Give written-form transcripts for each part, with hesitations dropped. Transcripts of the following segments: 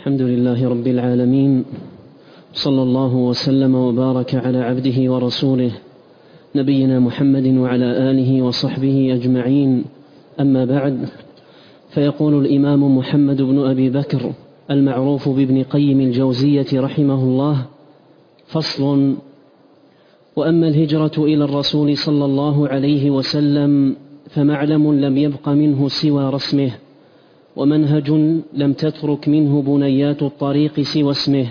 الحمد لله رب العالمين، صلى الله وسلم وبارك على عبده ورسوله نبينا محمد وعلى آله وصحبه أجمعين. أما بعد، فيقول الإمام محمد بن أبي بكر المعروف بابن قيم الجوزية رحمه الله: فصل: وأما الهجرة إلى الرسول صلى الله عليه وسلم فمعلم لم يبق منه سوى رسمه، ومنهج لم تترك منه بنيات الطريق سوى اسمه،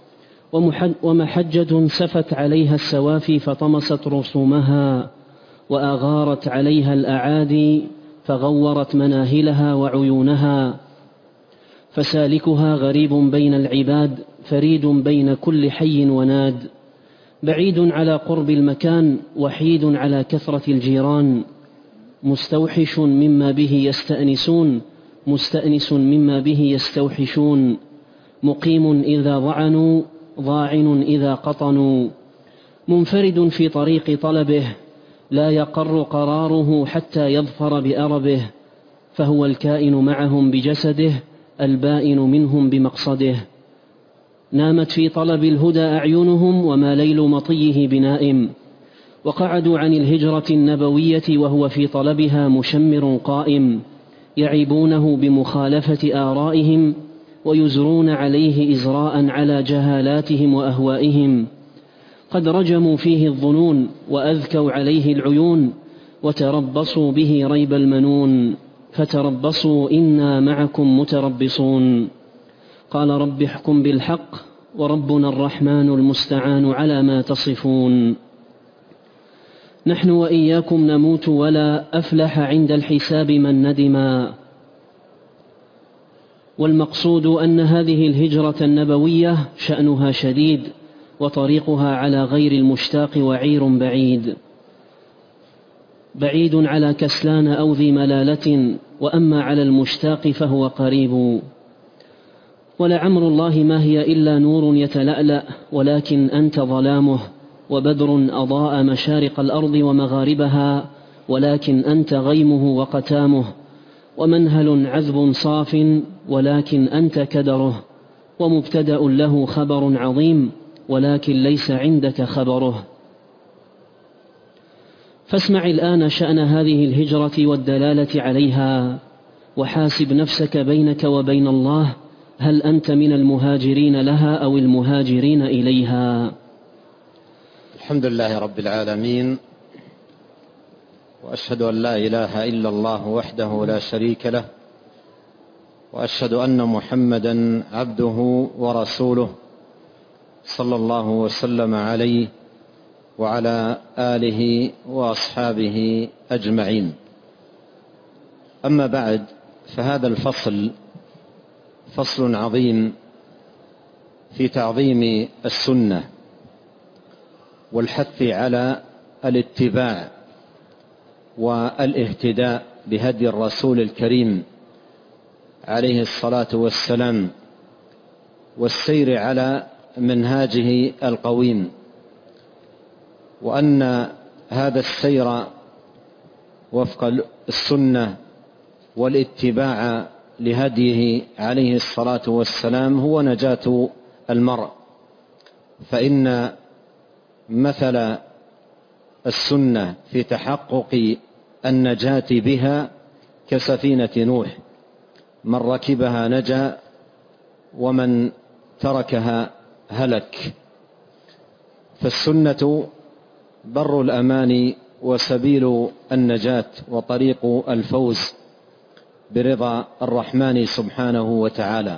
ومحجة سفت عليها السوافي فطمست رسومها، وأغارت عليها الأعادي فغورت مناهلها وعيونها، فسالكها غريب بين العباد، فريد بين كل حي وناد، بعيد على قرب المكان، وحيد على كثرة الجيران، مستوحش مما به يستأنسون، مستأنس مما به يستوحشون، مقيم إذا ضعنوا، ضاعن إذا قطنوا، منفرد في طريق طلبه، لا يقر قراره حتى يظفر بأربه، فهو الكائن معهم بجسده، البائن منهم بمقصده. نامت في طلب الهدى أعينهم، وما ليل مطيه بنائم، وقعدوا عن الهجرة النبوية وهو في طلبها مشمر قائم، يعيبونه بمخالفة آرائهم، ويزرون عليه إزراء على جهالاتهم وأهوائهم. قد رجموا فيه الظنون، وأذكوا عليه العيون، وتربصوا به ريب المنون، فتربصوا إنا معكم متربصون. قال: رب احكم بالحق، وربنا الرحمن المستعان على ما تصفون. نحن وإياكم نموت، ولا أفلح عند الحساب من ندما. والمقصود أن هذه الهجرة النبوية شأنها شديد، وطريقها على غير المشتاق وعير بعيد، بعيد على كسلان أو ذي ملالة، وأما على المشتاق فهو قريب. ولعمر الله ما هي إلا نور يتلألأ، ولكن أنت ظلامه، وبدر أضاء مشارق الأرض ومغاربها، ولكن أنت غيمه وقتامه، ومنهل عذب صاف، ولكن أنت كدره، ومبتدأ له خبر عظيم، ولكن ليس عندك خبره. فاسمع الآن شأن هذه الهجرة والدلالة عليها، وحاسب نفسك بينك وبين الله، هل أنت من المهاجرين لها أو المهاجرين إليها؟ الحمد لله رب العالمين، وأشهد أن لا إله إلا الله وحده لا شريك له، وأشهد أن محمدا عبده ورسوله، صلى الله وسلم عليه وعلى آله وأصحابه أجمعين. أما بعد، فهذا الفصل فصل عظيم في تعظيم السنة والحث على الاتباع والاهتداء بهدي الرسول الكريم عليه الصلاة والسلام، والسير على منهاجه القويم، وأن هذا السير وفق السنة والاتباع لهديه عليه الصلاة والسلام هو نجاة المرء، فإن مثل السنة في تحقق النجاة بها كسفينة نوح، من ركبها نجا ومن تركها هلك. فالسنة بر الأمان وسبيل النجاة وطريق الفوز برضا الرحمن سبحانه وتعالى.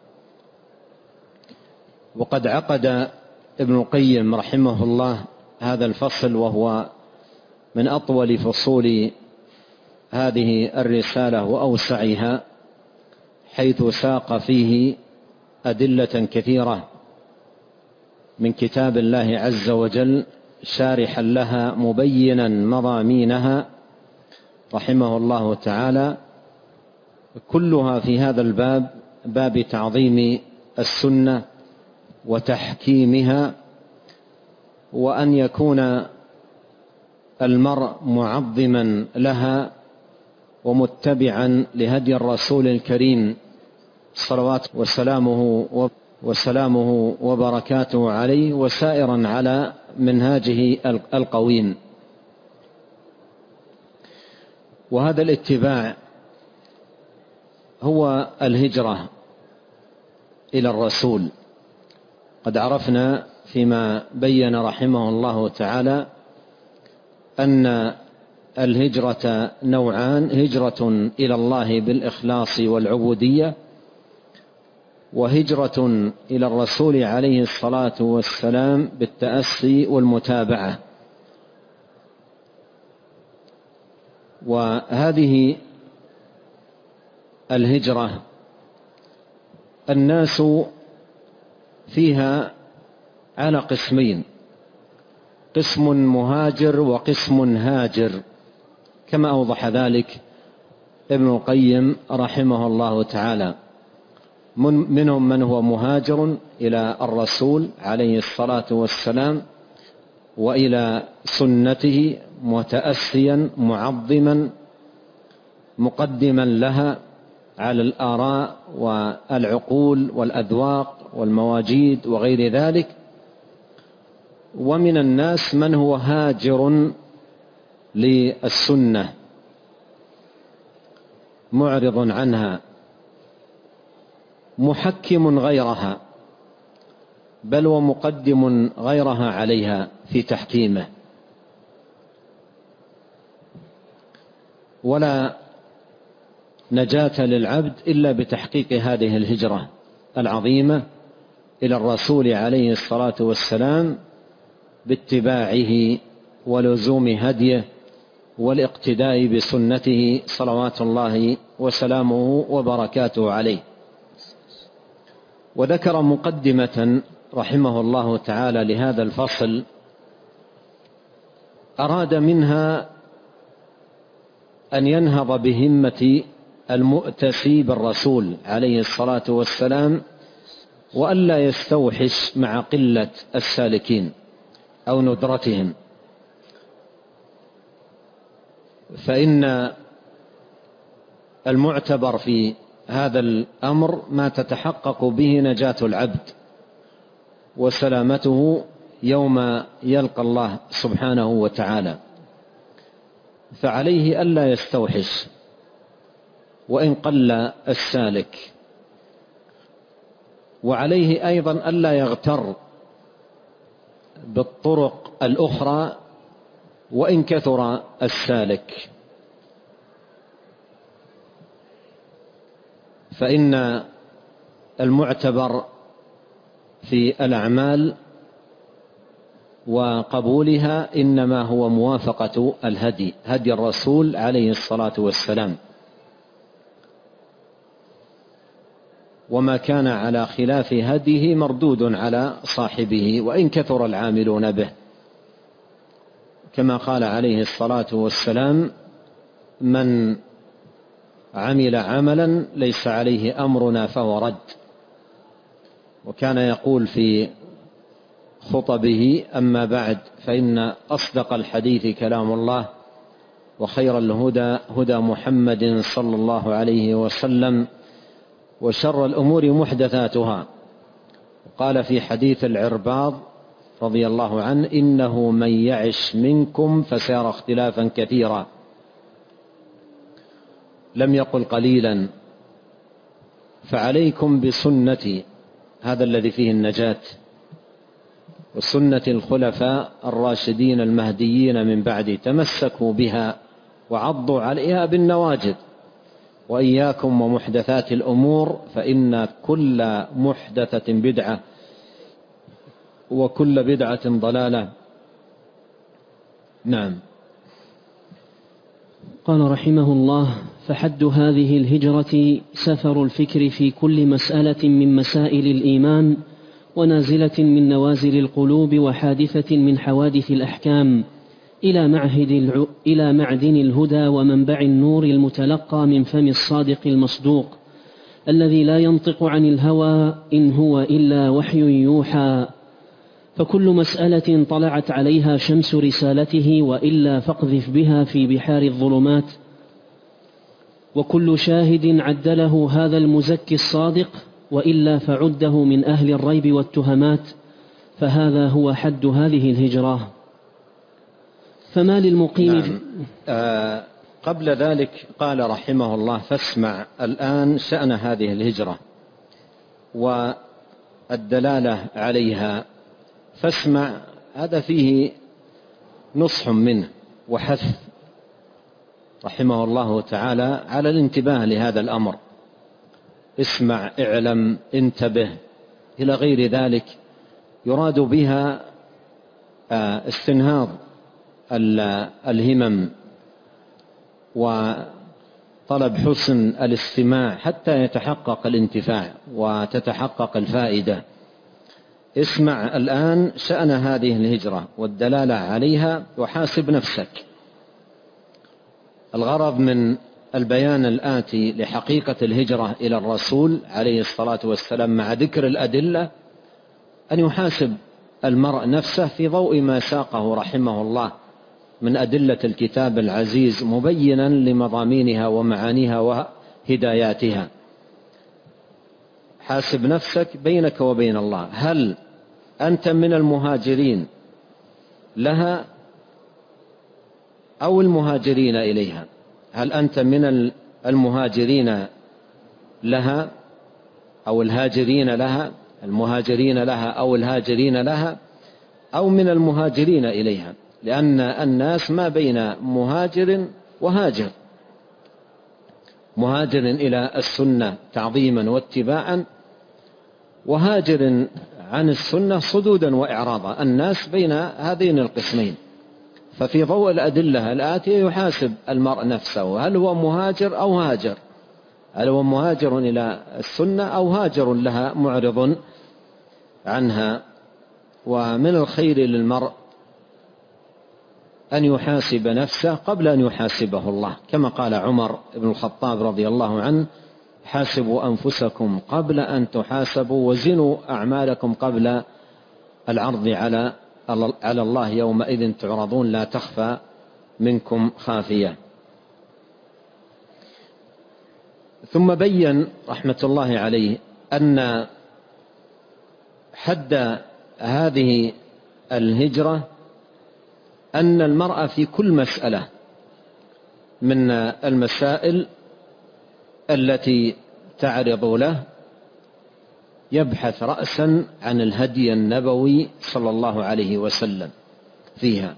وقد عقد ابن القيم رحمه الله هذا الفصل، وهو من أطول فصول هذه الرسالة وأوسعها، حيث ساق فيه أدلة كثيرة من كتاب الله عز وجل، شارحا لها مبينا مضامينها رحمه الله تعالى، كلها في هذا الباب، باب تعظيم السنة وتحكيمها، وأن يكون المرء معظما لها ومتبعا لهدي الرسول الكريم صلوات وسلامه وبركاته عليه، وسائرا على منهاجه القويم. وهذا الاتباع هو الهجرة إلى الرسول. قد عرفنا فيما بين رحمه الله تعالى أن الهجرة نوعان: هجرة إلى الله بالإخلاص والعبودية، وهجرة إلى الرسول عليه الصلاة والسلام بالتأسي والمتابعة. وهذه الهجرة الناس فيها على قسمين: قسم مهاجر وقسم هاجر، كما أوضح ذلك ابن القيم رحمه الله تعالى. منهم من هو مهاجر إلى الرسول عليه الصلاة والسلام وإلى سنته، متأسيا معظما مقدما لها على الآراء والعقول والأذواق والمواجيد وغير ذلك. ومن الناس من هو هاجر للسنة، معرض عنها، محكم غيرها، بل ومقدم غيرها عليها في تحكيمه. ولا نجاة للعبد إلا بتحقيق هذه الهجرة العظيمة إلى الرسول عليه الصلاة والسلام، باتباعه ولزوم هديه والاقتداء بسنته صلوات الله وسلامه وبركاته عليه. وذكر مقدمة رحمه الله تعالى لهذا الفصل أراد منها أن ينهض بهمة المؤتسي بالرسول عليه الصلاة والسلام، وألا يستوحش مع قلة السالكين أو ندرتهم، فإن المعتبر في هذا الأمر ما تتحقق به نجاة العبد وسلامته يوم يلقى الله سبحانه وتعالى. فعليه ألا يستوحش وإن قل السالك، وعليه أيضا ألا يغتر بالطرق الأخرى وإن كثر السالك، فإن المعتبر في الأعمال وقبولها إنما هو موافقة هدي الرسول عليه الصلاة والسلام، وما كان على خلاف هديه مردود على صاحبه وإن كثر العاملون به، كما قال عليه الصلاة والسلام: من عمل عملا ليس عليه أمرنا فهو رد. وكان يقول في خطبه: أما بعد، فإن أصدق الحديث كلام الله، وخير الهدى هدى محمد صلى الله عليه وسلم، وشر الأمور محدثاتها. قال في حديث العرباض رضي الله عنه: إنه من يعش منكم فسيرى اختلافا كثيرا. لم يقل قليلا. فعليكم بسنتي، هذا الذي فيه النجاة، وسنة الخلفاء الراشدين المهديين من بعد، تمسكوا بها وعضوا عليها بالنواجذ. وإياكم ومحدثات الأمور، فإن كل محدثة بدعة وكل بدعة ضلالة. نعم. قال رحمه الله: فحد هذه الهجرة سفر الفكر في كل مسألة من مسائل الإيمان، ونازلة من نوازل القلوب، وحادثة من حوادث الأحكام، إلى معدن الهدى ومنبع النور المتلقى من فم الصادق المصدوق الذي لا ينطق عن الهوى إن هو إلا وحي يوحى. فكل مسألة طلعت عليها شمس رسالته، وإلا فاقذف بها في بحار الظلمات. وكل شاهد عدله هذا المزكي الصادق، وإلا فعده من أهل الريب والتهمات، فهذا هو حد هذه الهجرة. فما للمقيم نعم. قبل ذلك قال رحمه الله: فاسمع الآن شأن هذه الهجرة والدلالة عليها. فاسمع هذا فيه نصح منه وحث رحمه الله تعالى على الانتباه لهذا الأمر. اسمع، اعلم، انتبه، إلى غير ذلك. يراد بها استنهاض الهمم وطلب حسن الاستماع حتى يتحقق الانتفاع وتتحقق الفائدة. اسمع الآن شأن هذه الهجرة والدلالة عليها، وحاسب نفسك. الغرض من البيان الآتي لحقيقة الهجرة إلى الرسول عليه الصلاة والسلام مع ذكر الأدلة أن يحاسب المرء نفسه في ضوء ما ساقه رحمه الله من أدلة الكتاب العزيز، مبينا لمضامينها ومعانيها وهداياتها. حاسب نفسك بينك وبين الله، هل أنت من المهاجرين لها أو المهاجرين إليها؟ هل أنت من المهاجرين لها أو الهاجرين لها، المهاجرين لها أو الهاجرين لها، أو من المهاجرين إليها؟ لأن الناس ما بين مهاجر وهاجر، مهاجر إلى السنة تعظيما واتباعا، وهاجر عن السنة صدودا وإعراضا. الناس بين هذين القسمين. ففي ضوء الأدلة الآتية يحاسب المرء نفسه، هل هو مهاجر أو هاجر؟ هل هو مهاجر إلى السنة أو هاجر لها معرض عنها؟ ومن الخير للمرء أن يحاسب نفسه قبل أن يحاسبه الله، كما قال عمر بن الخطاب رضي الله عنه: حاسبوا أنفسكم قبل أن تحاسبوا، وزنوا أعمالكم قبل العرض على الله يومئذ تعرضون لا تخفى منكم خافية. ثم بين رحمة الله عليه أن حد هذه الهجرة أن المرء في كل مسألة من المسائل التي تعرض له يبحث رأسا عن الهدي النبوي صلى الله عليه وسلم فيها،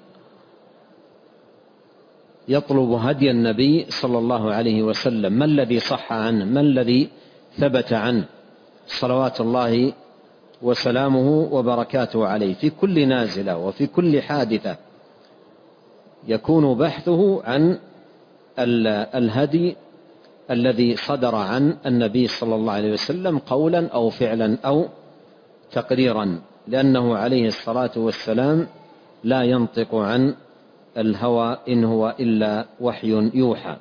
يطلب هدي النبي صلى الله عليه وسلم، ما الذي صح عنه، ما الذي ثبت عنه صلوات الله وسلامه وبركاته عليه. في كل نازلة وفي كل حادثة يكون بحثه عن الهدي الذي صدر عن النبي صلى الله عليه وسلم قولا أو فعلا أو تقريرا، لأنه عليه الصلاة والسلام لا ينطق عن الهوى إن هو إلا وحي يوحى.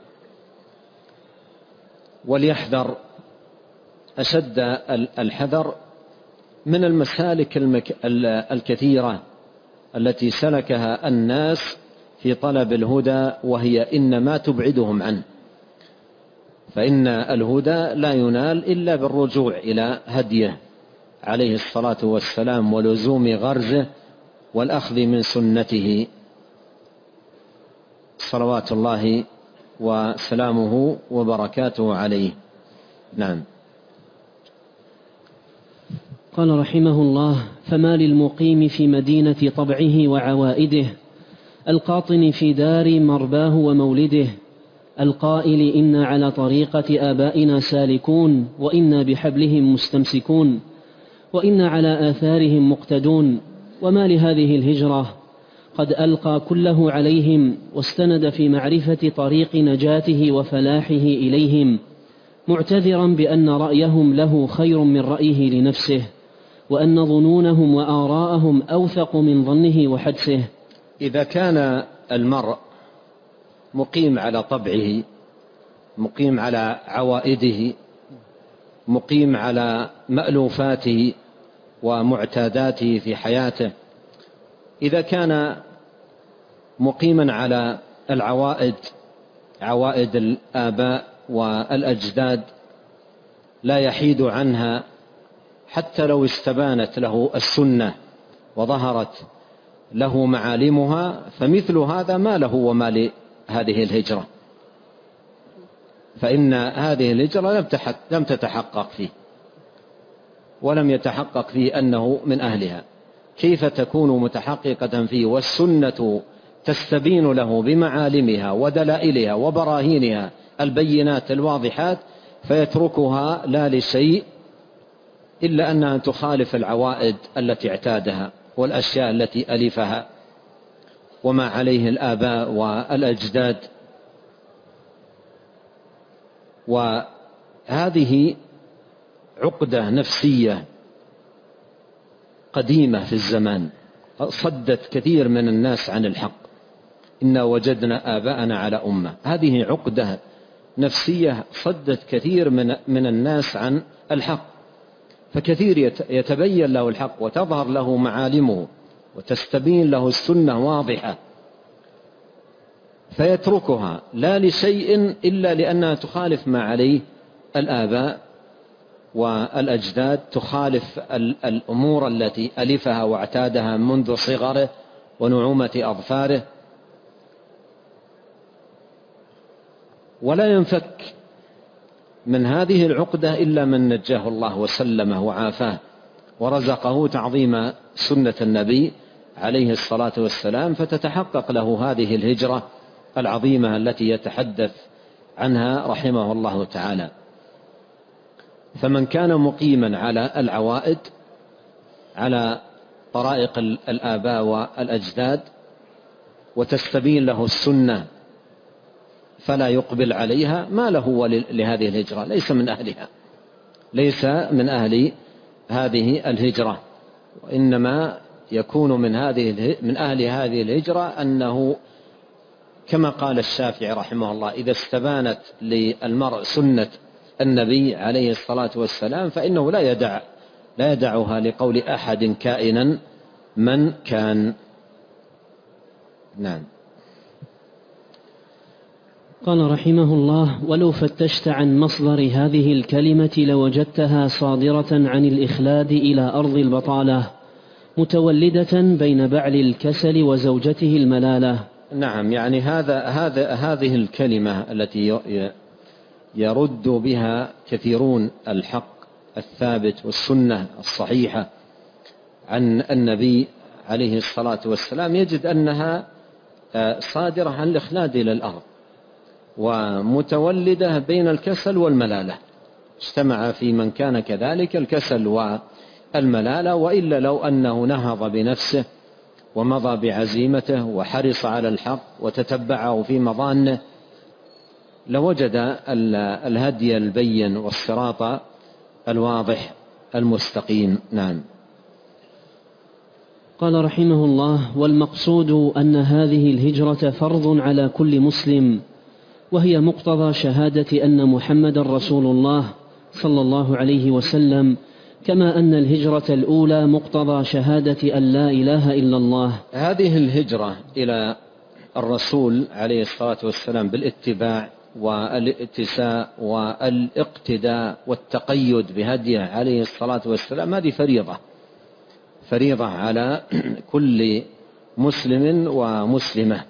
وليحذر أشد الحذر من المسالك الكثيرة التي سلكها الناس في طلب الهدى، وهي إنما تبعدهم عنه. فإن الهدى لا ينال إلا بالرجوع إلى هديه عليه الصلاة والسلام ولزوم غرزه والأخذ من سنته صلوات الله وسلامه وبركاته عليه. نعم. قال رحمه الله: فما للمقيم في مدينة طبعه وعوائده، القاطن في دار مرباه ومولده، القائل إنا على طريقة آبائنا سالكون، وإنا بحبلهم مستمسكون، وإنا على آثارهم مقتدون، وما لهذه الهجرة قد ألقى كله عليهم، واستند في معرفة طريق نجاته وفلاحه إليهم، معتذرا بأن رأيهم له خير من رأيه لنفسه، وأن ظنونهم وآراءهم أوثق من ظنه وحدسه. إذا كان المرء مقيم على طبعه، مقيم على عوائده، مقيم على مألوفاته ومعتاداته في حياته، إذا كان مقيما على العوائد، عوائد الآباء والأجداد لا يحيد عنها حتى لو استبانت له السنة وظهرت له معالمها، فمثل هذا ما له وما لهذه الهجرة، فإن هذه الهجرة لم تتحقق فيه، ولم يتحقق فيه أنه من أهلها. كيف تكون متحققة فيه والسنة تستبين له بمعالمها ودلائلها وبراهينها البينات الواضحات، فيتركها لا لشيء إلا أنها تخالف العوائد التي اعتادها والأشياء التي ألفها وما عليه الآباء والأجداد. وهذه عقدة نفسية قديمة في الزمان صدت كثير من الناس عن الحق. إنا وجدنا آباءنا على أمة. هذه عقدة نفسية صدت كثير من الناس عن الحق، فكثير يتبين له الحق وتظهر له معالمه وتستبين له السنة واضحة، فيتركها لا لشيء إلا لأنها تخالف ما عليه الآباء والأجداد، تخالف الأمور التي ألفها واعتادها منذ صغره ونعومة أظفاره. ولا ينفك من هذه العقدة إلا من نجاه الله وسلمه وعافاه ورزقه تعظيم سنة النبي عليه الصلاة والسلام، فتتحقق له هذه الهجرة العظيمة التي يتحدث عنها رحمه الله تعالى. فمن كان مقيما على العوائد، على طرائق الآباء والأجداد، وتستبين له السنة فلا يقبل عليها، ما له لهذه الهجرة، ليس من أهلها، ليس من أهل هذه الهجرة. وإنما يكون من أهل هذه الهجرة أنه كما قال الشافعي رحمه الله: إذا استبانت للمرء سنة النبي عليه الصلاة والسلام فإنه لا يدعها لقول أحد كائنا من كان. نعم. قال رحمه الله: ولو فتشت عن مصدر هذه الكلمة لوجدتها صادرة عن الإخلاد إلى أرض البطالة، متولدة بين بعل الكسل وزوجته الملالة. نعم، يعني هذه الكلمة التي يرد بها كثيرون الحق الثابت والسنة الصحيحة عن النبي عليه الصلاة والسلام، يجد أنها صادرة عن الإخلاد إلى الأرض، ومتولدة بين الكسل والملالة. اجتمع في من كان كذلك الكسل والملالة، وإلا لو أنه نهض بنفسه ومضى بعزيمته وحرص على الحق وتتبعه في مظانه لوجد الهدي البين والصراط الواضح المستقيم. نعم. قال رحمه الله: والمقصود أن هذه الهجرة فرض على كل مسلم، وهي مقتضى شهادة أن محمد رسول الله صلى الله عليه وسلم، كما أن الهجرة الأولى مقتضى شهادة أن لا إله إلا الله. هذه الهجرة إلى الرسول عليه الصلاة والسلام بالاتباع والاتساء والاقتداء والتقيد بهديه عليه الصلاة والسلام، هذه فريضة على كل مسلم ومسلمة.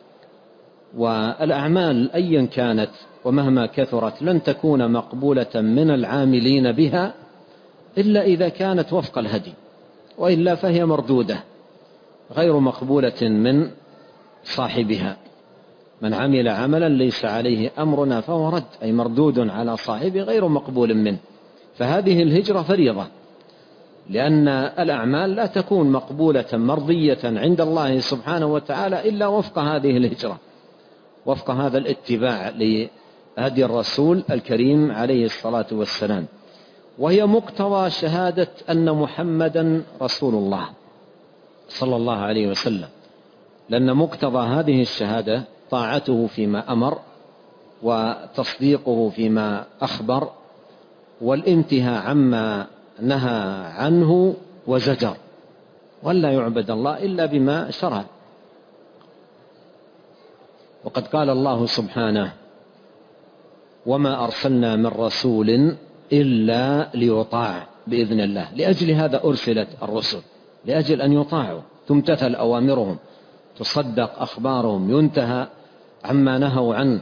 والأعمال أيا كانت ومهما كثرت لن تكون مقبولة من العاملين بها إلا إذا كانت وفق الهدي، وإلا فهي مردودة غير مقبولة من صاحبها. من عمل عملا ليس عليه أمرنا فهو رد، أي مردود على صاحبه غير مقبول منه. فهذه الهجرة فريضة، لأن الأعمال لا تكون مقبولة مرضية عند الله سبحانه وتعالى إلا وفق هذه الهجرة، وفق هذا الاتباع لهدي الرسول الكريم عليه الصلاة والسلام. وهي مقتضى شهادة أن محمدا رسول الله صلى الله عليه وسلم، لأن مقتضى هذه الشهادة طاعته فيما أمر، وتصديقه فيما أخبر، والانتهاء عما نهى عنه وزجر، ولا يعبد الله إلا بما شرع. وقد قال الله سبحانه: وما أرسلنا من رسول إلا ليطاع بإذن الله. لأجل هذا أرسلت الرسل، لأجل أن يطاعوا، تمتثل أوامرهم، تصدق أخبارهم، ينتهى عما نهوا عنه،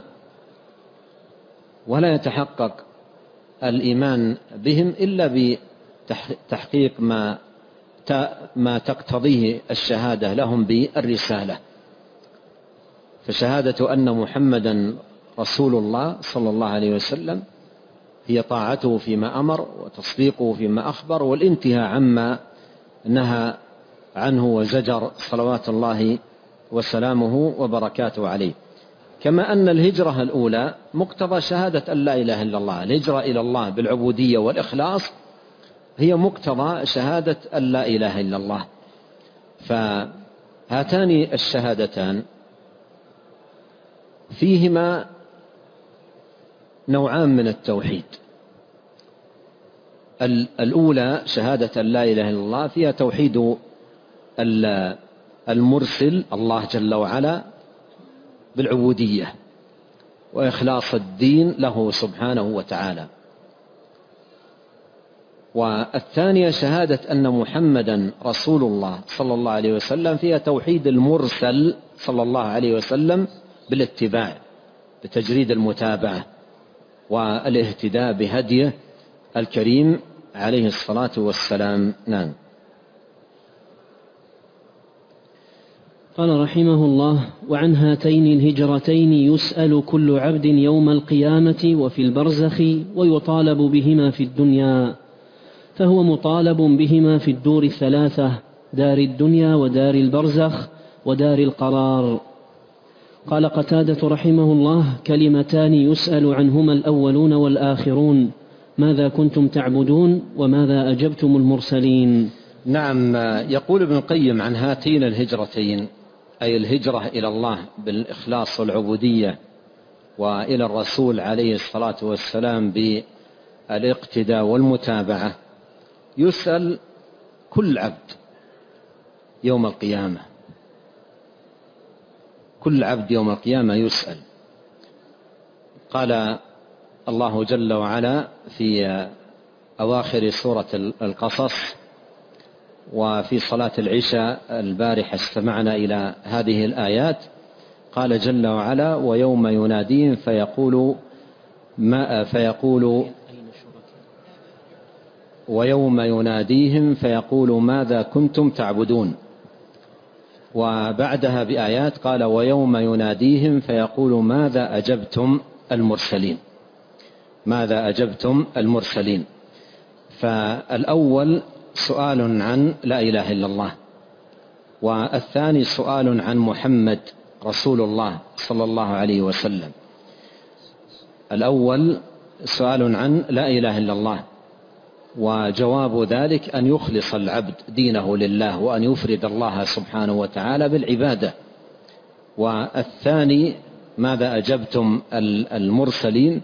ولا يتحقق الإيمان بهم إلا بتحقيق ما تقتضيه الشهادة لهم بالرسالة. فشهادة أن محمدا رسول الله صلى الله عليه وسلم هي طاعته فيما أمر وتصديقه فيما أخبر والانتهاء عما نهى عنه وزجر صلوات الله وسلامه وبركاته عليه. كما أن الهجرة الأولى مقتضى شهادة أن لا إله إلا الله، الهجرة إلى الله بالعبودية والإخلاص هي مقتضى شهادة أن لا إله إلا الله. فهاتان الشهادتان فيهما نوعان من التوحيد. الأولى شهادة أن لا إله إلا الله فيها توحيد المرسل الله جل وعلا بالعبودية وإخلاص الدين له سبحانه وتعالى. والثانية شهادة أن محمدا رسول الله صلى الله عليه وسلم فيها توحيد المرسل صلى الله عليه وسلم بالاتباع، بتجريد المتابعة والاهتداء بهديه الكريم عليه الصلاة والسلام. نعم. قال رحمه الله: وعن هاتين الهجرتين يسأل كل عبد يوم القيامة وفي البرزخ ويطالب بهما في الدنيا، فهو مطالب بهما في الدور الثلاثة: دار الدنيا ودار البرزخ ودار القرار. قال قتادة رحمه الله: كلمتان يسأل عنهما الأولون والآخرون: ماذا كنتم تعبدون وماذا أجبتم المرسلين. نعم. يقول ابن القيم عن هاتين الهجرتين، أي الهجرة إلى الله بالإخلاص والعبودية، وإلى الرسول عليه الصلاة والسلام بالاقتداء والمتابعة، يسأل كل عبد يوم القيامة، كل عبد يوم القيامة يسأل. قال الله جل وعلا في أواخر سورة القصص وفي صلاة العشاء البارحة استمعنا إلى هذه الآيات، قال جل وعلا: ويوم يناديهم فيقول ماذا كنتم تعبدون. وبعدها بآيات قال: ويوم يناديهم فيقول ماذا أجبتم المرسلين، ماذا أجبتم المرسلين. فالأول سؤال عن لا إله إلا الله، والثاني سؤال عن محمد رسول الله صلى الله عليه وسلم. الأول سؤال عن لا إله إلا الله، وجواب ذلك أن يخلص العبد دينه لله وأن يفرد الله سبحانه وتعالى بالعبادة. والثاني ماذا أجبتم المرسلين،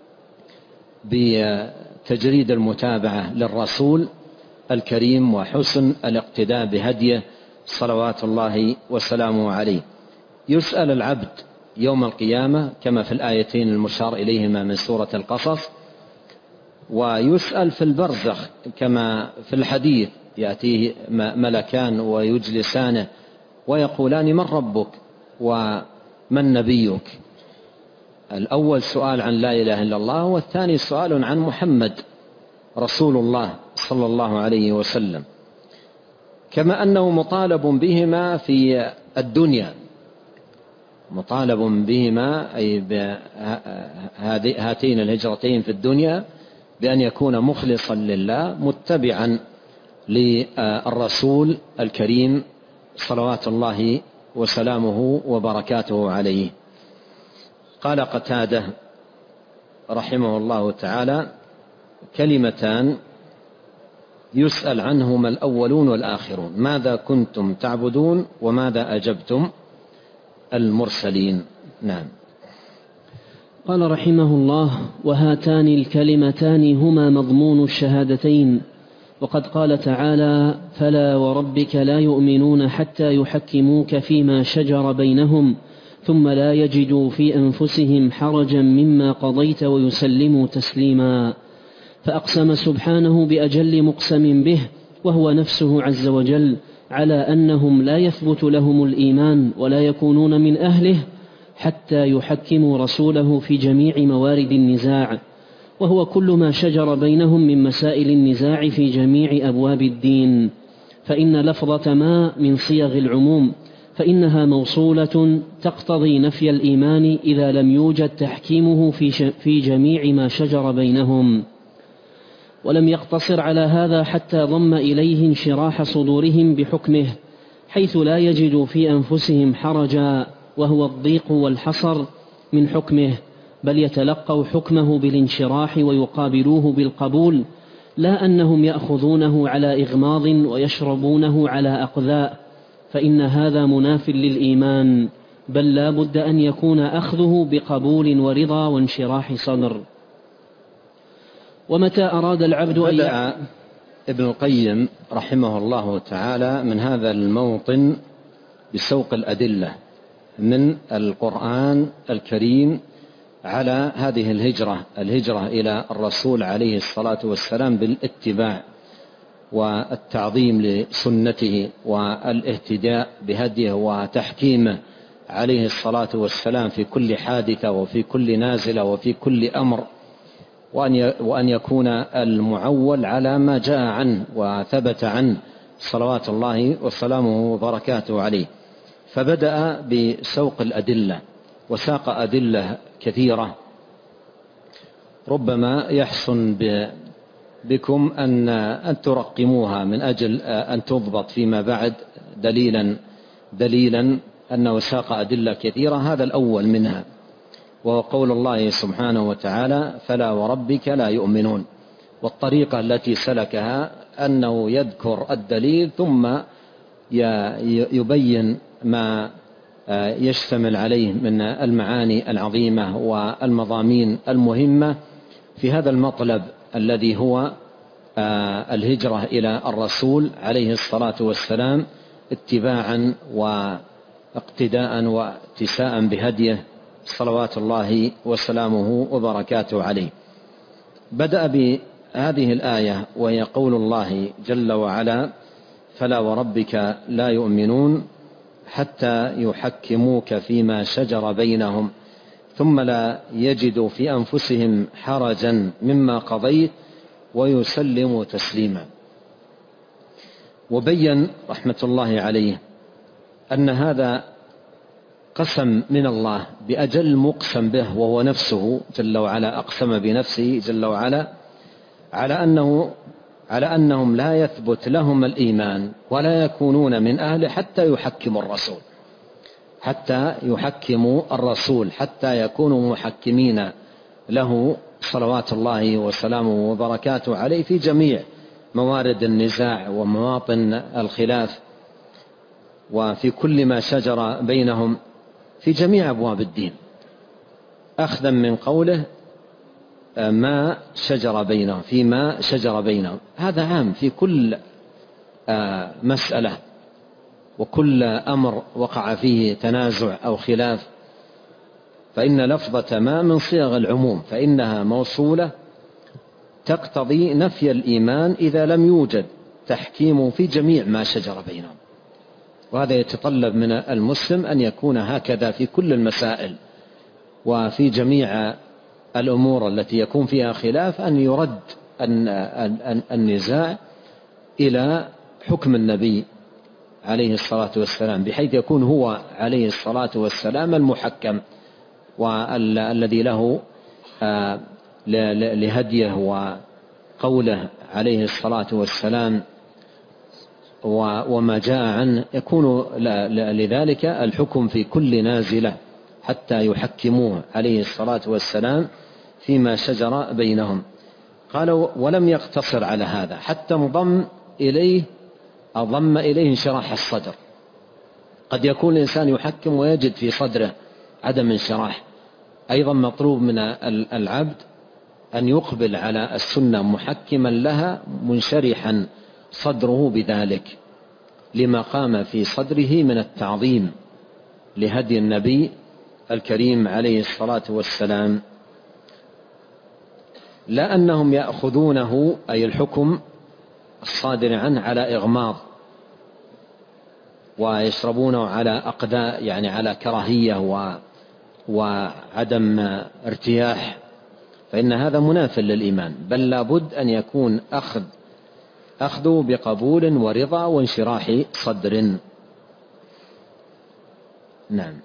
بتجريد المتابعة للرسول الكريم وحسن الاقتداء بهديه صلوات الله وسلامه عليه. يسأل العبد يوم القيامة كما في الآيتين المشار إليهما من سورة القصص، ويسأل في البرزخ كما في الحديث: يأتيه ملكان ويجلسانه ويقولان: من ربك ومن نبيك. الأول سؤال عن لا إله إلا الله، والثاني سؤال عن محمد رسول الله صلى الله عليه وسلم. كما أنه مطالب بهما في الدنيا، مطالب بهما أي بهاتين الهجرتين في الدنيا بأن يكون مخلصا لله متبعا للرسول الكريم صلوات الله وسلامه وبركاته عليه. قال قتادة رحمه الله تعالى: كلمتان يسأل عنهما الأولون والآخرون: ماذا كنتم تعبدون وماذا أجبتم المرسلين. نعم. قال رحمه الله: وهاتان الكلمتان هما مضمون الشهادتين. وقد قال تعالى: فلا وربك لا يؤمنون حتى يحكموك فيما شجر بينهم ثم لا يجدوا في أنفسهم حرجا مما قضيت ويسلموا تسليما. فأقسم سبحانه بأجل مقسم به وهو نفسه عز وجل على أنهم لا يثبت لهم الإيمان ولا يكونون من أهله حتى يحكموا رسوله في جميع موارد النزاع، وهو كل ما شجر بينهم من مسائل النزاع في جميع أبواب الدين. فإن لفظة ما من صيغ العموم، فإنها موصولة تقتضي نفي الإيمان إذا لم يوجد تحكيمه في جميع ما شجر بينهم. ولم يقتصر على هذا حتى ضم إليه انشراح صدورهم بحكمه، حيث لا يجد في أنفسهم حرجا وهو الضيق والحصر من حكمه، بل يتلقوا حكمه بالانشراح ويقابلوه بالقبول، لا أنهم يأخذونه على إغماض ويشربونه على أقذاء، فإن هذا مناف للإيمان، بل لا بد أن يكون أخذه بقبول ورضا وانشراح صدر. ومتى أراد العبد أن بدأ ابن القيم رحمه الله تعالى من هذا الموطن بسوق الأدلة من القرآن الكريم على هذه الهجرة إلى الرسول عليه الصلاة والسلام بالاتباع والتعظيم لسنته والاهتداء بهديه وتحكيمه عليه الصلاة والسلام في كل حادثة وفي كل نازلة وفي كل أمر، وأن يكون المعول على ما جاء عنه وثبت عنه صلوات الله وسلامه وبركاته عليه. فبدأ بسوق الأدلة وساق أدلة كثيرة، ربما يحسن بكم أن ترقموها من أجل أن تضبط فيما بعد دليلا أنه ساق أدلة كثيرة. هذا الأول منها وهو قول الله سبحانه وتعالى: فلا وربك لا يؤمنون. والطريقة التي سلكها أنه يذكر الدليل ثم يبين ما يشتمل عليه من المعاني العظيمة والمضامين المهمة في هذا المطلب الذي هو الهجرة إلى الرسول عليه الصلاة والسلام اتباعا واقتداء واتساء بهديه صلوات الله وسلامه وبركاته عليه. بدأ بهذه الآية وهي قول الله جل وعلا: فلا وربك لا يؤمنون حتى يحكموك فيما شجر بينهم ثم لا يجدوا في أنفسهم حرجا مما قضيت ويسلموا تسليما. وبين رحمة الله عليه أن هذا قسم من الله بأجل مقسم به وهو نفسه جل وعلا، أقسم بنفسه جل وعلا على أنهم لا يثبت لهم الإيمان ولا يكونون من أهله حتى يحكموا الرسول حتى يكونوا محكمين له صلوات الله وسلامه وبركاته عليه في جميع موارد النزاع ومواطن الخلاف وفي كل ما شجر بينهم في جميع أبواب الدين، أخذا من قوله ما شجر بينهم، فيما شجر بينهم. هذا عام في كل مسألة وكل أمر وقع فيه تنازع أو خلاف، فإن لفظة ما من صيغ العموم، فإنها موصولة تقتضي نفي الإيمان إذا لم يوجد تحكيم في جميع ما شجر بينهم. وهذا يتطلب من المسلم أن يكون هكذا في كل المسائل وفي جميع الأمور التي يكون فيها خلاف، أن يرد النزاع إلى حكم النبي عليه الصلاة والسلام، بحيث يكون هو عليه الصلاة والسلام المحكم والذي له لهديه وقوله عليه الصلاة والسلام وما جاء عنه، يكون لذلك الحكم في كل نازلة حتى يحكموه عليه الصلاة والسلام فيما شجر بينهم. قالوا ولم يقتصر على هذا حتى أضم إليه انشراح الصدر. قد يكون الإنسان يحكم ويجد في صدره عدم انشراح، أيضا مطلوب من العبد أن يقبل على السنة محكما لها منشرحا صدره بذلك، لما قام في صدره من التعظيم لهدي النبي الكريم عليه الصلاة والسلام، لا أنهم يأخذونه أي الحكم الصادر عنه على إغماض ويشربونه على أقداء، يعني على كراهية وعدم ارتياح، فإن هذا مناف للإيمان، بل لابد أن يكون أخذه بقبول ورضا وانشراح صدر. نعم.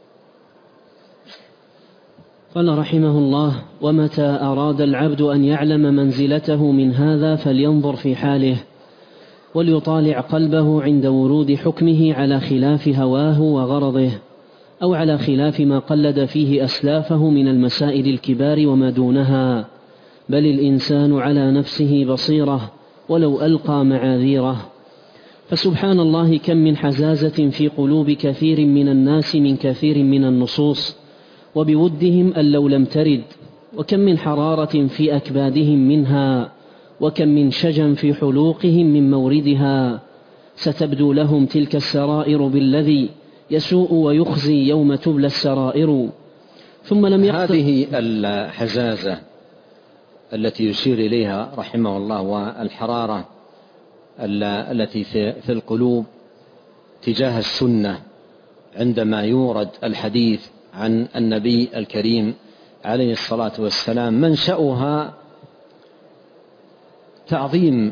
قال رحمه الله: ومتى أراد العبد أن يعلم منزلته من هذا فلينظر في حاله، وليطالع قلبه عند ورود حكمه على خلاف هواه وغرضه، أو على خلاف ما قلد فيه أسلافه من المسائل الكبار وما دونها، بل الإنسان على نفسه بصيرة ولو ألقى معاذيره. فسبحان الله كم من حزازة في قلوب كثير من الناس من كثير من النصوص، وبودهم أن لو لم ترد، وكم من حرارة في أكبادهم منها، وكم من شجن في حلوقهم من موردها. ستبدو لهم تلك السرائر بالذي يسوء ويخزي يوم تبلى السرائر. ثم لم هذه الحزازة التي يشير إليها رحمه الله والحرارة التي في القلوب تجاه السنة عندما يورد الحديث عن النبي الكريم عليه الصلاة والسلام، منشأها تعظيم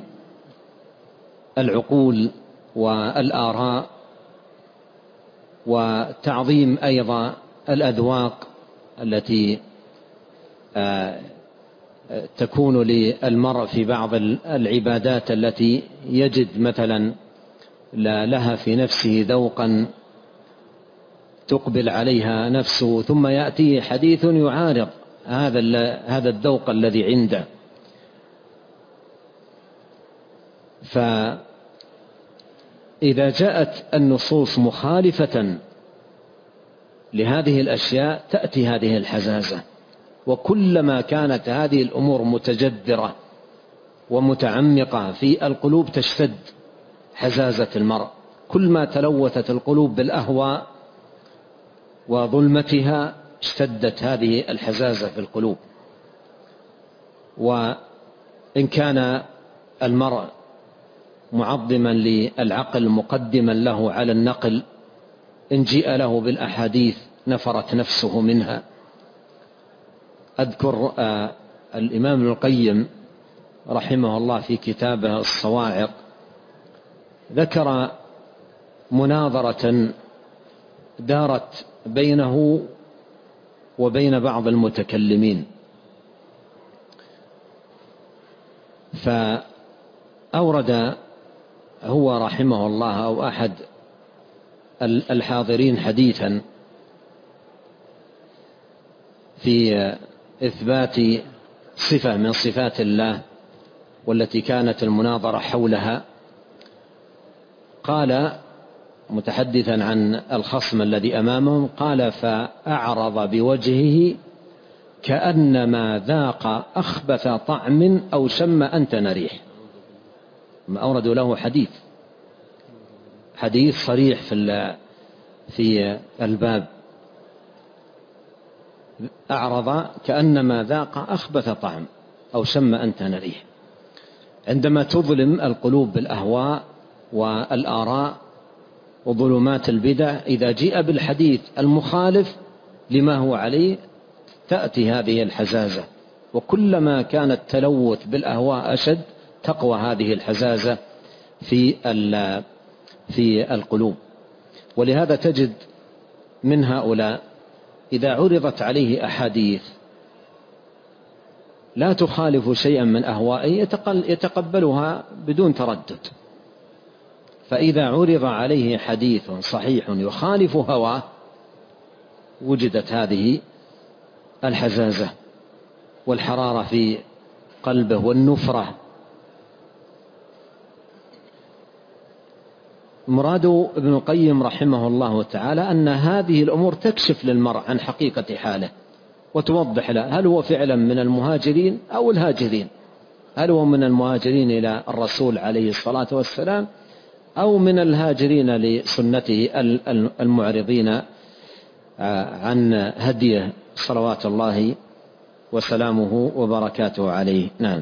العقول والآراء، وتعظيم أيضا الأذواق التي تكون للمرء في بعض العبادات التي يجد مثلا لها في نفسه ذوقا تقبل عليها نفسه، ثم يأتي حديث يعارض هذا الذوق الذي عنده. فإذا جاءت النصوص مخالفة لهذه الأشياء تأتي هذه الحزازة، وكلما كانت هذه الأمور متجذرة ومتعمقة في القلوب تشتد حزازة المرء. كل ما تلوثت القلوب بالأهواء وظلمتها اشتدت هذه الحزازة في القلوب. وإن كان المرء معظما للعقل مقدما له على النقل، إن جيء له بالأحاديث نفرت نفسه منها. أذكر الإمام ابن القيم رحمه الله في كتابه الصواعق ذكر مناظرة دارت بينه وبين بعض المتكلمين، فأورد هو رحمه الله أو أحد الحاضرين حديثا في إثبات صفة من صفات الله والتي كانت المناظرة حولها. قال متحدثا عن الخصم الذي أمامهم، قال: فأعرض بوجهه كأنما ذاق أخبث طعم أو شم أنتن ريح. ما أوردوا له حديث صريح في الباب، أعرض كأنما ذاق أخبث طعم أو شم أنتن ريح. عندما تظلم القلوب بالأهواء والآراء وظلمات البدع، إذا جيء بالحديث المخالف لما هو عليه تأتي هذه الحزازة، وكلما كان التلوث بالأهواء أشد تقوى هذه الحزازة في القلوب. ولهذا تجد من هؤلاء إذا عرضت عليه أحاديث لا تخالف شيئا من أهوائه يتقبلها بدون تردد، فإذا عرض عليه حديث صحيح يخالف هواه وجدت هذه الحزازة والحرارة في قلبه والنفرة. مراد ابن القيم رحمه الله تعالى أن هذه الأمور تكشف للمرء عن حقيقة حاله وتوضح له هل هو فعلا من المهاجرين أو الهاجرين، هل هو من المهاجرين إلى الرسول عليه الصلاة والسلام أو من الهاجرين لسنته المعرضين عن هديه صلوات الله وسلامه وبركاته عليه. نعم.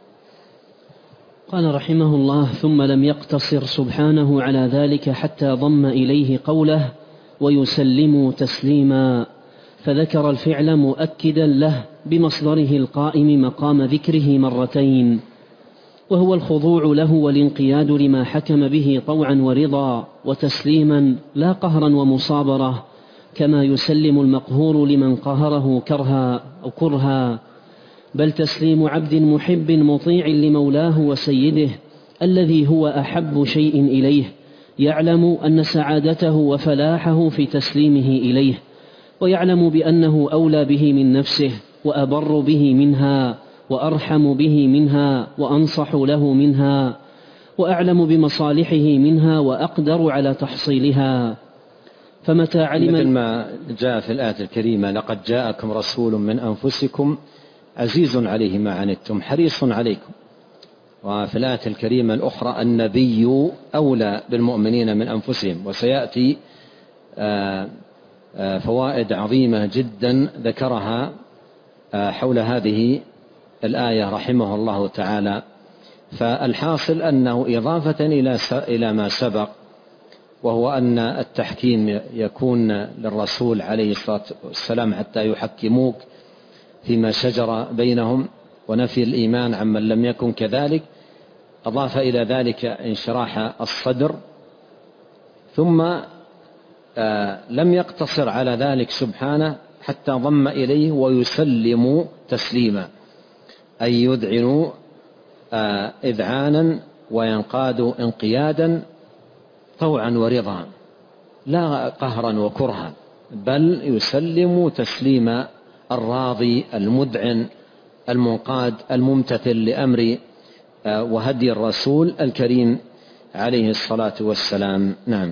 قال رحمه الله: ثم لم يقتصر سبحانه على ذلك حتى ضم إليه قوله: ويسلموا تسليما، فذكر الفعل مؤكدا له بمصدره القائم مقام ذكره مرتين، وهو الخضوع له والانقياد لما حكم به طوعا ورضا وتسليما، لا قهرا ومصابرة، كما يسلم المقهور لمن قهره كرها أو كرها، بل تسليم عبد محب مطيع لمولاه وسيده الذي هو أحب شيء إليه، يعلم أن سعادته وفلاحه في تسليمه إليه، ويعلم بأنه أولى به من نفسه وأبر به منها وأرحم به منها وأنصح له منها وأعلم بمصالحه منها وأقدر على تحصيلها. فمتى علم، مثل ما جاء في الآية الكريمة: لقد جاءكم رسول من أنفسكم عزيز عليه ما عنتم حريص عليكم. وفي الآية الكريمة الأخرى: النبي أولى بالمؤمنين من أنفسهم. وسيأتي فوائد عظيمة جدا ذكرها حول هذه الآية رحمه الله تعالى. فالحاصل أنه إضافة إلى ما سبق، وهو أن التحكيم يكون للرسول عليه الصلاة والسلام حتى يحكموك فيما شجر بينهم، ونفي الإيمان عمن لم يكن كذلك، أضاف إلى ذلك انشراح الصدر. ثم لم يقتصر على ذلك سبحانه حتى ضم إليه ويسلم تسليما، أي يذعن إذعانا وينقاد انقيادا طوعا ورضا، لا قهرا وكرها، بل يسلم تسليم الراضي المذعن المنقاد الممتثل لأمر وهدي الرسول الكريم عليه الصلاة والسلام. نعم.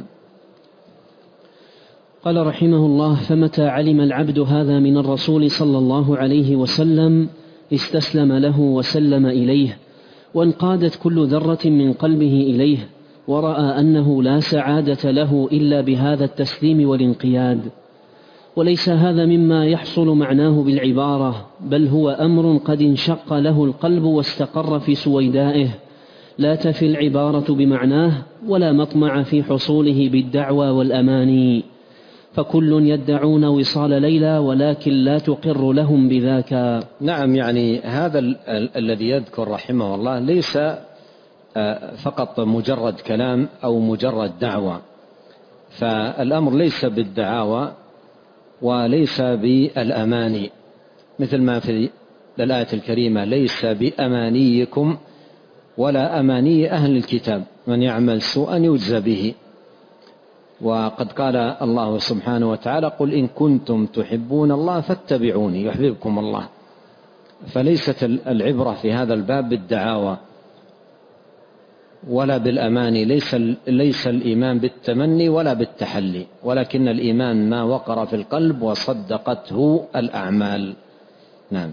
قال رحمه الله: فمتى علم العبد هذا من الرسول صلى الله عليه وسلم استسلم له وسلم إليه، وانقادت كل ذرة من قلبه إليه، ورأى أنه لا سعادة له إلا بهذا التسليم والانقياد. وليس هذا مما يحصل معناه بالعبارة، بل هو أمر قد انشق له القلب واستقر في سويدائه، لا تفي العبارة بمعناه ولا مطمع في حصوله بالدعوى والأماني، فكل يدعون وصال ليلى ولكن لا تقر لهم بذاك. نعم، يعني هذا الذي يذكر رحمه الله ليس فقط مجرد كلام أو مجرد دعوة، فالأمر ليس بالدعاوى وليس بالأماني، مثل ما في الآية الكريمة: ليس بأمانيكم ولا أماني أهل الكتاب من يعمل سوءا يجزى به. وقد قال الله سبحانه وتعالى: قل إن كنتم تحبون الله فاتبعوني يحببكم الله. فليست العبرة في هذا الباب بالدعاوى ولا بالأماني، ليس الإيمان بالتمني ولا بالتحلي، ولكن الإيمان ما وقر في القلب وصدقته الأعمال. نعم.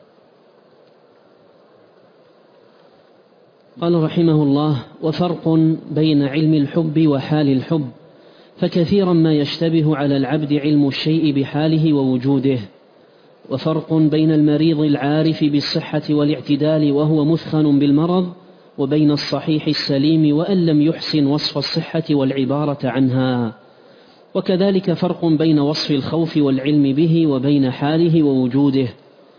قال رحمه الله: وفرق بين علم الحب وحال الحب، فكثيرا ما يشتبه على العبد علم الشيء بحاله ووجوده، وفرق بين المريض العارف بالصحة والاعتدال وهو مثخن بالمرض، وبين الصحيح السليم وأن لم يحسن وصف الصحة والعبارة عنها، وكذلك فرق بين وصف الخوف والعلم به وبين حاله ووجوده.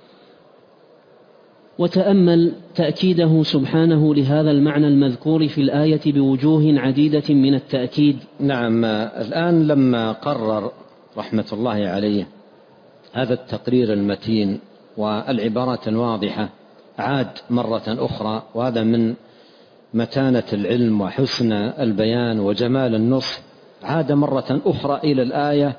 وتأمل تأكيده سبحانه لهذا المعنى المذكور في الآية بوجوه عديدة من التأكيد. نعم. الآن لما قرر رحمة الله عليه هذا التقرير المتين والعبارات الواضحة، عاد مرة أخرى، وهذا من متانة العلم وحسن البيان وجمال النص، عاد مرة أخرى إلى الآية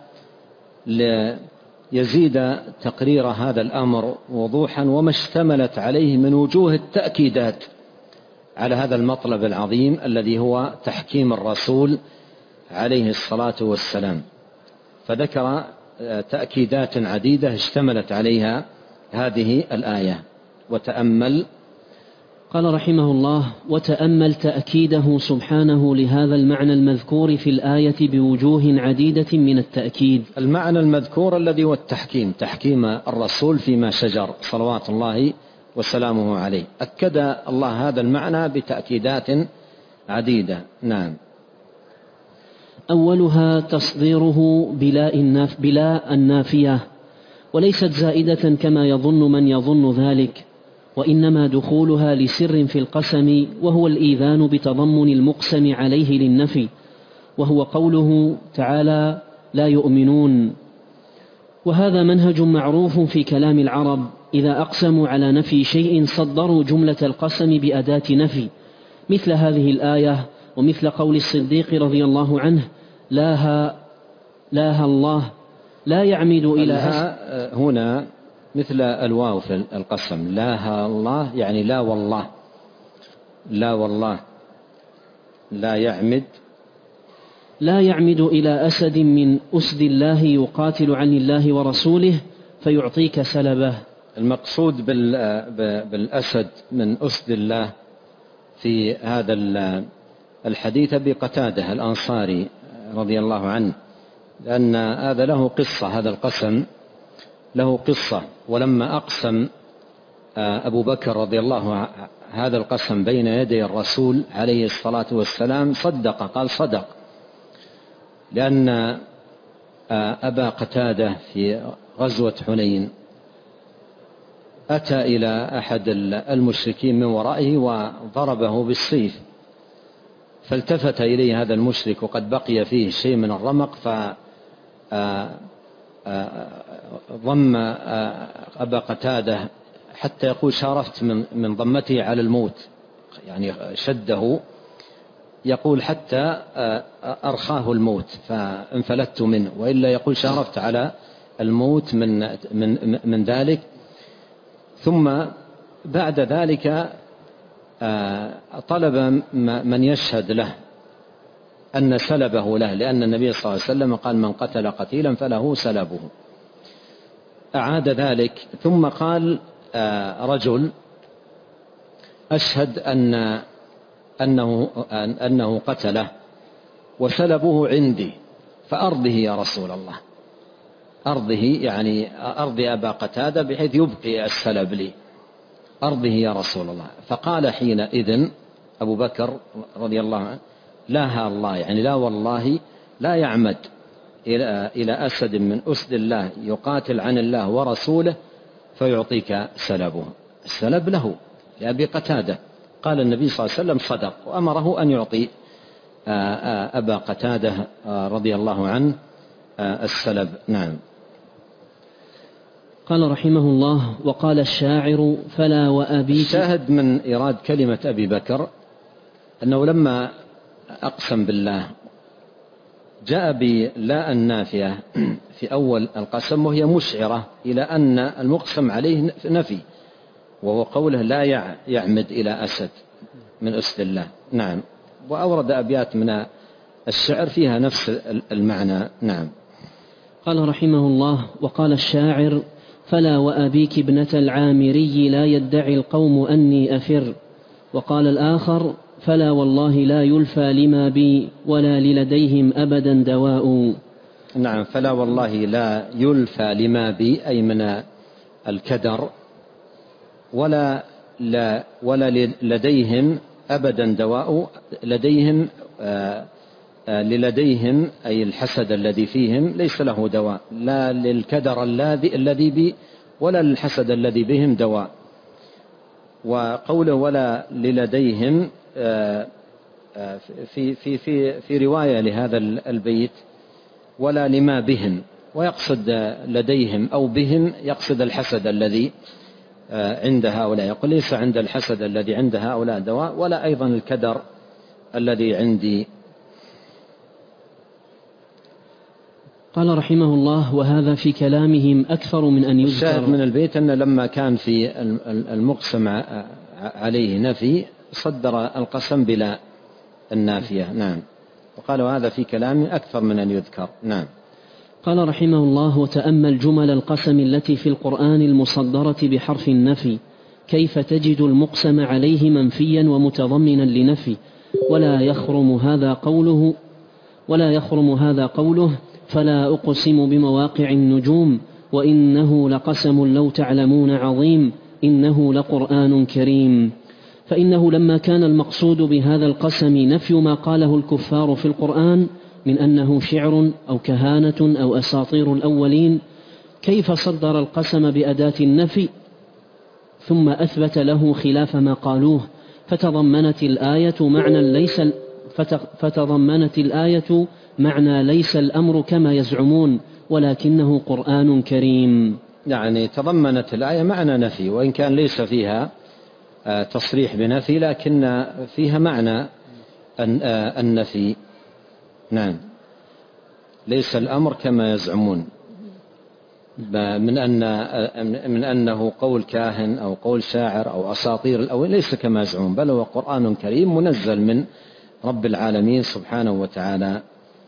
ليزيد تقرير هذا الأمر وضوحا وما اشتملت عليه من وجوه التأكيدات على هذا المطلب العظيم الذي هو تحكيم الرسول عليه الصلاة والسلام. فذكر تأكيدات عديدة اشتملت عليها هذه الآية. وتأمل قال رحمه الله: وتأمل تأكيده سبحانه لهذا المعنى المذكور في الآية بوجوه عديدة من التأكيد. المعنى المذكور الذي هو التحكيم، تحكيم الرسول فيما شجر صلوات الله وسلامه عليه، أكد الله هذا المعنى بتأكيدات عديدة. نعم. أولها تصديره بلا النافية، وليست زائدة كما يظن من يظن ذلك، وإنما دخولها لسر في القسم، وهو الإيذان بتضمن المقسم عليه للنفي، وهو قوله تعالى: لا يؤمنون. وهذا منهج معروف في كلام العرب، إذا أقسموا على نفي شيء صدروا جملة القسم بأداة نفي، مثل هذه الآية، ومثل قول الصديق رضي الله عنه: لاها الله، لا يعمد إلى هنا مثل الواو في القسم، لاها الله يعني لا والله، لا والله، لا يعمد إلى أسد من أسد الله يقاتل عن الله ورسوله فيعطيك سلبه. المقصود بالأسد من أسد الله في هذا الحديث بقتادة الأنصاري رضي الله عنه، لأن هذا له قصة، هذا القسم له قصة. ولما أقسم أبو بكر رضي الله عنه هذا القسم بين يدي الرسول عليه الصلاة والسلام صدق، قال صدق، لأن أبا قتادة في غزوة حنين أتى إلى أحد المشركين من ورائه وضربه بالسيف، فالتفت إليه هذا المشرك وقد بقي فيه شيء من الرمق، ضم أبا قتادة حتى يقول شارفت من ضمته على الموت، يعني شده، يقول حتى أرخاه الموت فانفلت منه، وإلا يقول شارفت على الموت من ذلك. ثم بعد ذلك طلب من يشهد له أن سلبه له، لأن النبي صلى الله عليه وسلم قال: من قتل قتيلا فله سلبه. أعاد ذلك، ثم قال رجل: أشهد أنه قتله وسلبه عندي، فأرضه يا رسول الله، أرضه يعني أرض أبا قتادة بحيث يبقي السلب لي، أرضه يا رسول الله. فقال حينئذ أبو بكر رضي الله عنه: لاها الله يعني لا والله، لا يعمد إلى أسد من أسد الله يقاتل عن الله ورسوله فيعطيك سلبه. السلب له لأبي قتادة. قال النبي صلى الله عليه وسلم صدق، وأمره أن يعطي أبا قتادة رضي الله عنه السلب. نعم. قال رحمه الله: وقال الشاعر: فلا وأبيك. الشاهد من إيراد كلمة أبي بكر أنه لما أقسم بالله جاء بلا النافية في أول القسم، وهي مشعرة إلى أن المقسم عليه نفي، وهو قوله: لا يعمد إلى أسد من أسد الله. نعم. وأورد أبيات من الشعر فيها نفس المعنى. نعم. قال رحمه الله: وقال الشاعر: فلا وأبيك ابنة العامري لا يدعي القوم أني أفر. وقال الآخر: فلا والله لا يلفى لما بي ولا للديهم أبدا دواء. نعم. فلا والله لا يلفى لما بي أي من الكدر، ولا لديهم أبدا دواء. لديهم للديهم أي الحسد الذي فيهم ليس له دواء، لا للكدر الذي بي ولا للحسد الذي بهم دواء. وقوله ولا للديهم في رواية لهذا البيت ولا لما بهم، ويقصد لديهم أو بهم يقصد الحسد الذي عند هؤلاء، يقول ليس عند الحسد الذي عند هؤلاء دواء، ولا أيضا الكدر الذي عندي. قال رحمه الله: وهذا في كلامهم أكثر من أن يذكر. الشاهد من البيت أن لما كان في المقسم عليه نفي صدر القسم بلا النافية. نعم. وقال: وهذا في كلامه أكثر من أن يذكر. نعم. قال رحمه الله: وتأمل جمل القسم التي في القرآن المصدرة بحرف النفي، كيف تجد المقسم عليه منفيا ومتضمنا لنفي؟ ولا يخرم هذا قوله فلا أقسم بمواقع النجوم وإنه لقسم لو تعلمون عظيم إنه لقرآن كريم. فإنه لما كان المقصود بهذا القسم نفي ما قاله الكفار في القرآن من أنه شعر أو كهانة أو أساطير الأولين، كيف صدر القسم بأداة النفي ثم أثبت له خلاف ما قالوه؟ فتضمنت الآية معنى ليس الأمر كما يزعمون ولكنه قرآن كريم. يعني تضمنت الآية معنى نفي، وإن كان ليس فيها تصريح بنفي، لكن فيها معنى النفي. نعم، ليس الأمر كما يزعمون، من أنه قول كاهن أو قول شاعر أو أساطير الأول، ليس كما يزعمون، بل هو قرآن كريم منزل من رب العالمين سبحانه وتعالى.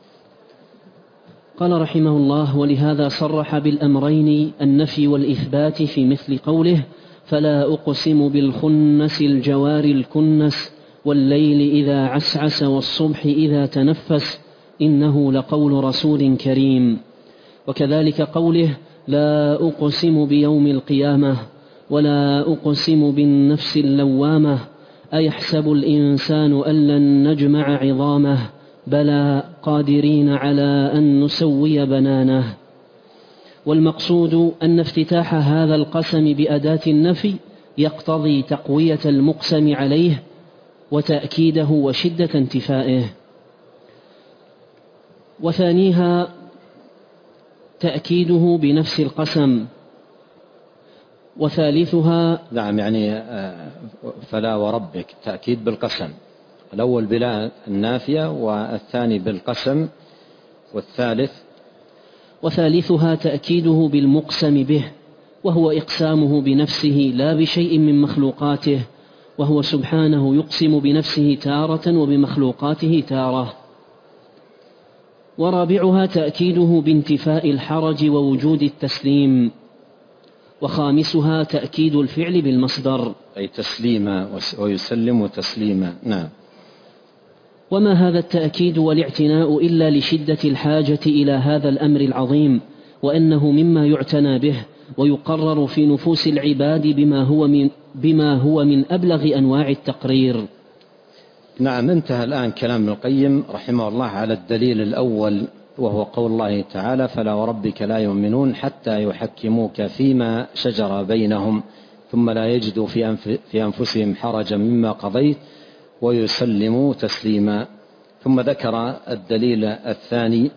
قال رحمه الله: ولهذا صرح بالأمرين النفي والإثبات في مثل قوله: فلا أقسم بالخنس الجوار الكنس والليل إذا عسعس والصبح إذا تنفس إنه لقول رسول كريم. وكذلك قوله: لا أقسم بيوم القيامة ولا أقسم بالنفس اللوامة أيحسب الإنسان أن لن نجمع عظامه بلى قادرين على أن نسوي بنانه. والمقصود أن افتتاح هذا القسم بأداة النفي يقتضي تقوية المقسم عليه وتأكيده وشدة انتفائه. وثانيها تأكيده بنفس القسم. وثالثها نعم، يعني فلا وربك تأكيد بالقسم، الأول بلا النافية والثاني بالقسم، وثالثها تأكيده بالمقسم به، وهو إقسامه بنفسه لا بشيء من مخلوقاته، وهو سبحانه يقسم بنفسه تارة وبمخلوقاته تارة. ورابعها تأكيده بانتفاء الحرج ووجود التسليم. وخامسها تأكيد الفعل بالمصدر، أي تسليما ويسلم تسليما. نعم. وما هذا التأكيد والاعتناء إلا لشدة الحاجة إلى هذا الأمر العظيم، وأنه مما يعتنى به ويقرر في نفوس العباد بما هو من أبلغ أنواع التقرير. نعم، انتهى الآن كلام ابن القيم رحمه الله على الدليل الأول، وهو قول الله تعالى: فلا وربك لا يؤمنون حتى يحكموك فيما شجر بينهم ثم لا يجدوا في أنفسهم حرجا مما قضيت ويسلموا تسليما. ثم ذكر الدليل الثاني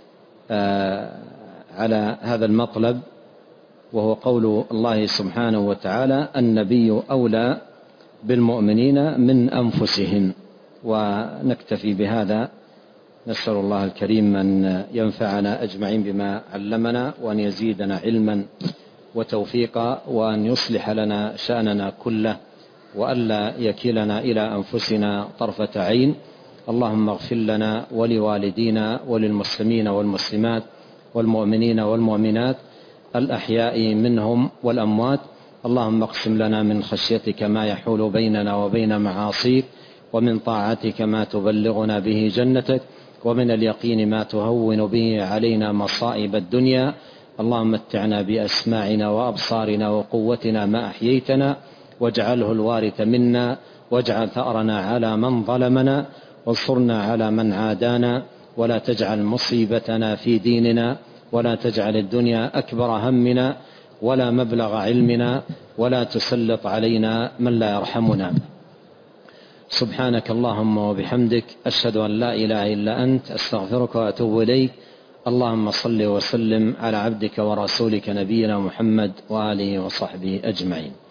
على هذا المطلب، وهو قول الله سبحانه وتعالى: النبي أولى بالمؤمنين من أنفسهم. ونكتفي بهذا، نسأل الله الكريم أن ينفعنا أجمعين بما علمنا، وأن يزيدنا علما وتوفيقا، وأن يصلح لنا شأننا كله، وألا يكلنا إلى أنفسنا طرفة عين. اللهم اغفر لنا ولوالدينا وللمسلمين والمسلمات والمؤمنين والمؤمنات الأحياء منهم والأموات. اللهم اقسم لنا من خشيتك ما يحول بيننا وبين معاصيك، ومن طاعتك ما تبلغنا به جنتك، ومن اليقين ما تهون به علينا مصائب الدنيا. اللهم متعنا بأسماعنا وأبصارنا وقوتنا ما أحييتنا، واجعله الوارث منا، واجعل ثأرنا على من ظلمنا، وانصرنا على من عادانا، ولا تجعل مصيبتنا في ديننا، ولا تجعل الدنيا أكبر همنا ولا مبلغ علمنا، ولا تسلط علينا من لا يرحمنا. سبحانك اللهم وبحمدك، أشهد أن لا إله إلا أنت، أستغفرك وأتوب إليك. اللهم صل وسلم على عبدك ورسولك نبينا محمد وآله وصحبه أجمعين.